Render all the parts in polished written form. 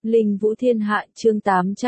Linh Vũ Thiên Hạ chương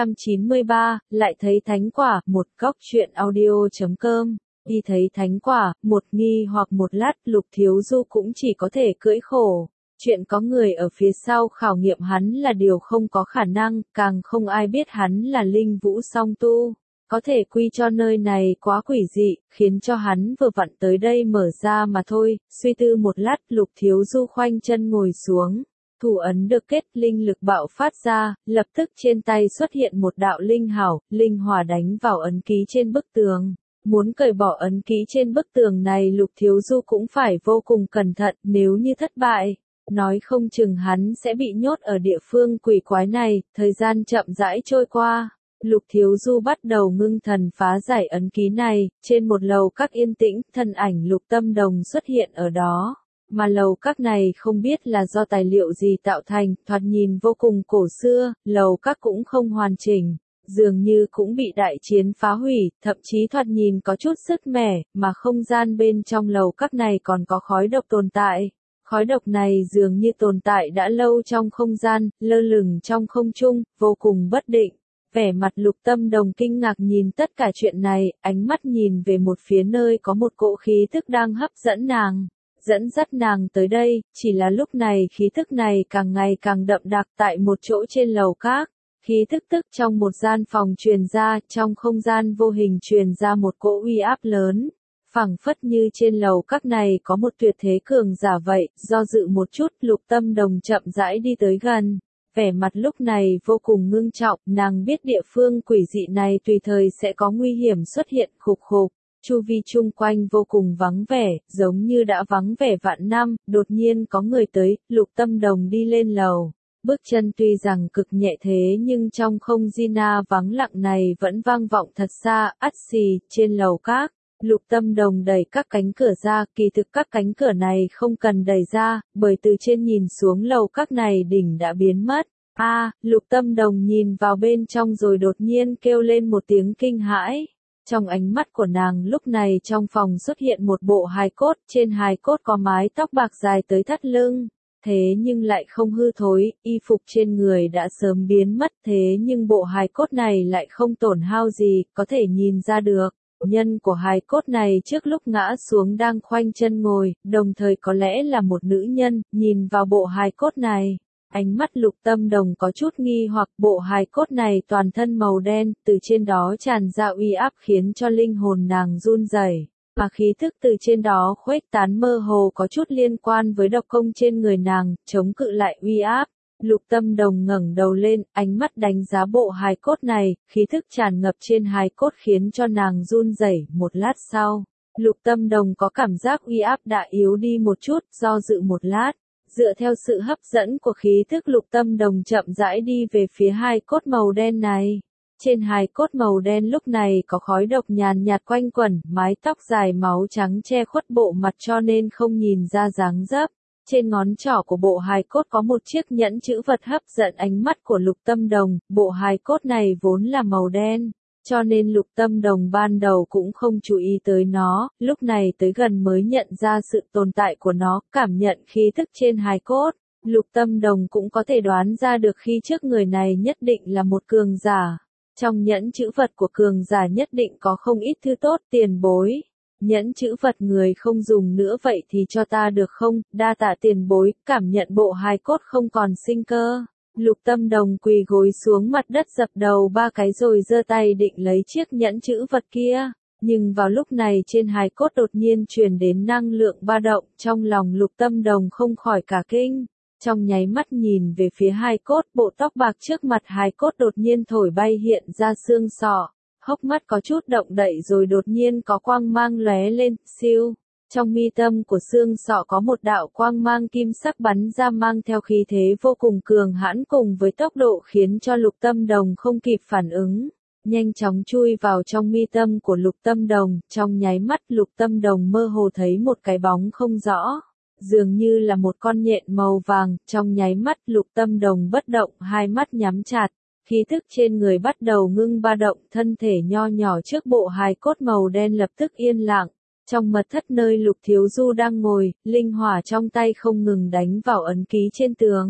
893, lại thấy thánh quả, một góc truyện audio.com. Đi thấy thánh quả, một nghi hoặc một lát, Lục Thiếu Du cũng chỉ có thể cưỡi khổ. Chuyện có người ở phía sau khảo nghiệm hắn là điều không có khả năng, càng không ai biết hắn là Linh Vũ song tu. Có thể quy cho nơi này quá quỷ dị, khiến cho hắn vừa vặn tới đây mở ra mà thôi. Suy tư một lát, Lục Thiếu Du khoanh chân ngồi xuống. Thủ ấn được kết, linh lực bạo phát ra, lập tức trên tay xuất hiện một đạo linh hảo, linh hỏa đánh vào ấn ký trên bức tường. Muốn cởi bỏ ấn ký trên bức tường này, Lục Thiếu Du cũng phải vô cùng cẩn thận, nếu như thất bại, nói không chừng hắn sẽ bị nhốt ở địa phương quỷ quái này. Thời gian chậm rãi trôi qua, Lục Thiếu Du bắt đầu ngưng thần phá giải ấn ký này. Trên một lầu các yên tĩnh, thân ảnh Lục Tâm Đồng xuất hiện ở đó. Mà lầu các này không biết là do tài liệu gì tạo thành, thoạt nhìn vô cùng cổ xưa, lầu các cũng không hoàn chỉnh, dường như cũng bị đại chiến phá hủy, thậm chí thoạt nhìn có chút sứt mẻ, mà không gian bên trong lầu các này còn có khói độc tồn tại. Khói độc này dường như tồn tại đã lâu trong không gian, lơ lửng trong không trung, vô cùng bất định. Vẻ mặt Lục Tâm Đồng kinh ngạc nhìn tất cả chuyện này, ánh mắt nhìn về một phía nơi có một cỗ khí tức đang hấp dẫn nàng. Dẫn dắt nàng tới đây, chỉ là lúc này khí thức này càng ngày càng đậm đặc tại một chỗ trên lầu các. Khí thức trong một gian phòng truyền ra, trong không gian vô hình truyền ra một cỗ uy áp lớn. Phảng phất như trên lầu các này có một tuyệt thế cường giả vậy. Do dự một chút, Lục Tâm Đồng chậm rãi đi tới gần. Vẻ mặt lúc này vô cùng ngưng trọng, nàng biết địa phương quỷ dị này tùy thời sẽ có nguy hiểm xuất hiện. Khục khục. Chu vi chung quanh vô cùng vắng vẻ, giống như đã vắng vẻ vạn năm. Đột nhiên có người tới, Lục Tâm Đồng đi lên lầu. Bước chân tuy rằng cực nhẹ thế nhưng trong không gian vắng lặng này vẫn vang vọng thật xa. Ắt xì, trên lầu các, Lục Tâm Đồng đẩy các cánh cửa ra. Kỳ thực các cánh cửa này không cần đẩy ra, bởi từ trên nhìn xuống lầu các này đỉnh đã biến mất. Lục Tâm Đồng nhìn vào bên trong rồi đột nhiên kêu lên một tiếng kinh hãi. Trong ánh mắt của nàng lúc này trong phòng xuất hiện một bộ hài cốt, trên hài cốt có mái tóc bạc dài tới thắt lưng, thế nhưng lại không hư thối, y phục trên người đã sớm biến mất, thế nhưng bộ hài cốt này lại không tổn hao gì, có thể nhìn ra được. Nhân của hài cốt này trước lúc ngã xuống đang khoanh chân ngồi, đồng thời có lẽ là một nữ nhân. Nhìn vào bộ hài cốt này, ánh mắt Lục Tâm Đồng có chút nghi hoặc. Bộ hài cốt này toàn thân màu đen, từ trên đó tràn ra uy áp khiến cho linh hồn nàng run rẩy, mà khí thức từ trên đó khuếch tán mơ hồ có chút liên quan với độc công trên người nàng, chống cự lại uy áp. Lục Tâm Đồng ngẩng đầu lên, ánh mắt đánh giá bộ hài cốt này, khí thức tràn ngập trên hài cốt khiến cho nàng run rẩy. Một lát sau, Lục Tâm Đồng có cảm giác uy áp đã yếu đi một chút, do dự một lát. Dựa theo sự hấp dẫn của khí thức, Lục Tâm Đồng chậm rãi đi về phía hài cốt màu đen này. Trên hài cốt màu đen lúc này có khói độc nhàn nhạt quanh quẩn, mái tóc dài máu trắng che khuất bộ mặt cho nên không nhìn ra dáng dấp. Trên ngón trỏ của bộ hài cốt có một chiếc nhẫn chữ vật hấp dẫn ánh mắt của Lục Tâm Đồng. Bộ hài cốt này vốn là màu đen, cho nên Lục Tâm Đồng ban đầu cũng không chú ý tới nó, lúc này tới gần mới nhận ra sự tồn tại của nó. Cảm nhận khí thức trên hài cốt, Lục Tâm Đồng cũng có thể đoán ra được khi trước người này nhất định là một cường giả. Trong nhẫn chữ vật của cường giả nhất định có không ít thứ tốt. Tiền bối, nhẫn chữ vật người không dùng nữa vậy thì cho ta được không? Đa tạ tiền bối. Cảm nhận bộ hài cốt không còn sinh cơ, Lục Tâm Đồng quỳ gối xuống mặt đất dập đầu 3 cái rồi giơ tay định lấy chiếc nhẫn chữ vật kia. Nhưng vào lúc này trên hài cốt đột nhiên truyền đến năng lượng ba động, trong lòng Lục Tâm Đồng không khỏi cả kinh. Trong nháy mắt nhìn về phía hài cốt, bộ tóc bạc trước mặt hài cốt đột nhiên thổi bay hiện ra xương sọ, hốc mắt có chút động đậy rồi đột nhiên có quang mang lóe lên, siêu. Trong mi tâm của xương sọ có một đạo quang mang kim sắc bắn ra mang theo khí thế vô cùng cường hãn cùng với tốc độ khiến cho Lục Tâm Đồng không kịp phản ứng. Nhanh chóng chui vào trong mi tâm của Lục Tâm Đồng, trong nháy mắt Lục Tâm Đồng mơ hồ thấy một cái bóng không rõ. Dường như là một con nhện màu vàng, trong nháy mắt Lục Tâm Đồng bất động, hai mắt nhắm chặt. Khí thức trên người bắt đầu ngưng ba động, thân thể nho nhỏ trước bộ hài cốt màu đen lập tức yên lặng. Trong mật thất nơi Lục Thiếu Du đang ngồi, linh hỏa trong tay không ngừng đánh vào ấn ký trên tường.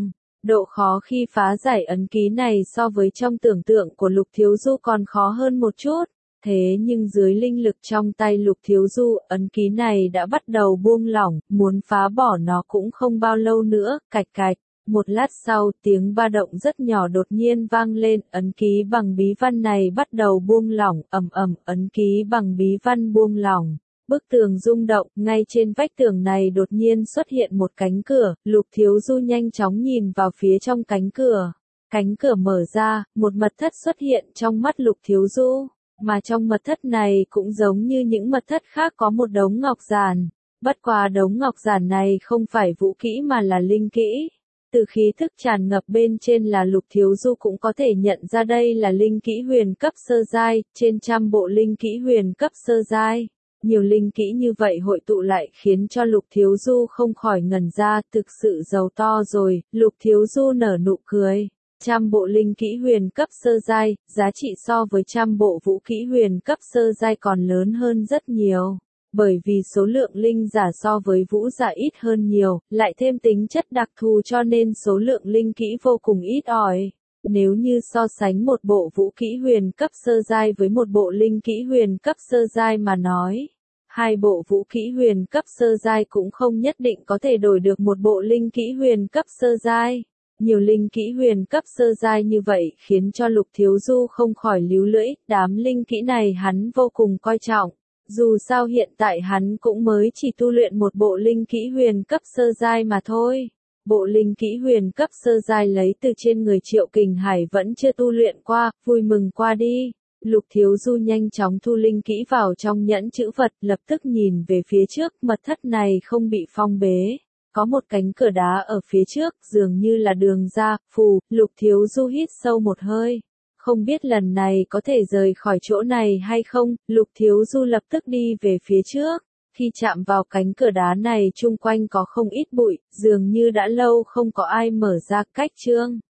Độ khó khi phá giải ấn ký này so với trong tưởng tượng của Lục Thiếu Du còn khó hơn một chút. Thế nhưng dưới linh lực trong tay Lục Thiếu Du, ấn ký này đã bắt đầu buông lỏng, muốn phá bỏ nó cũng không bao lâu nữa, cạch cạch. Một lát sau, tiếng ba động rất nhỏ đột nhiên vang lên, ấn ký bằng bí văn này bắt đầu buông lỏng, ầm ầm, ấn ký bằng bí văn buông lỏng. Bức tường rung động, ngay trên vách tường này đột nhiên xuất hiện một cánh cửa, Lục Thiếu Du nhanh chóng nhìn vào phía trong cánh cửa. Cánh cửa mở ra, một mật thất xuất hiện trong mắt Lục Thiếu Du, mà trong mật thất này cũng giống như những mật thất khác có một đống ngọc giản. Bất quá đống ngọc giản này không phải vũ kỹ mà là linh kỹ. Từ khí thức tràn ngập bên trên là Lục Thiếu Du cũng có thể nhận ra đây là linh kỹ huyền cấp sơ giai, trên trăm bộ linh kỹ huyền cấp sơ giai. Nhiều linh kỹ như vậy hội tụ lại khiến cho Lục Thiếu Du không khỏi ngẩn ra, thực sự giàu to rồi. Lục Thiếu Du nở nụ cười. Trăm bộ linh kỹ huyền cấp sơ giai, giá trị so với trăm bộ vũ kỹ huyền cấp sơ giai còn lớn hơn rất nhiều. Bởi vì số lượng linh giả so với vũ giả ít hơn nhiều, lại thêm tính chất đặc thù cho nên số lượng linh kỹ vô cùng ít ỏi. Nếu như so sánh một bộ vũ kỹ huyền cấp sơ giai với một bộ linh kỹ huyền cấp sơ giai mà nói, hai bộ vũ kỹ huyền cấp sơ giai cũng không nhất định có thể đổi được một bộ linh kỹ huyền cấp sơ giai. Nhiều linh kỹ huyền cấp sơ giai như vậy khiến cho Lục Thiếu Du không khỏi líu lưỡi, đám linh kỹ này hắn vô cùng coi trọng. Dù sao hiện tại hắn cũng mới chỉ tu luyện một bộ linh kỹ huyền cấp sơ giai mà thôi. Bộ linh kỹ huyền cấp sơ giai lấy từ trên người Triệu Kình Hải vẫn chưa tu luyện qua, vui mừng qua đi. Lục Thiếu Du nhanh chóng thu linh kỹ vào trong nhẫn chữ vật, lập tức nhìn về phía trước, mật thất này không bị phong bế. Có một cánh cửa đá ở phía trước, dường như là đường ra, phù, Lục Thiếu Du hít sâu một hơi. Không biết lần này có thể rời khỏi chỗ này hay không, Lục Thiếu Du lập tức đi về phía trước. Khi chạm vào cánh cửa đá này chung quanh có không ít bụi, dường như đã lâu không có ai mở ra cách chương.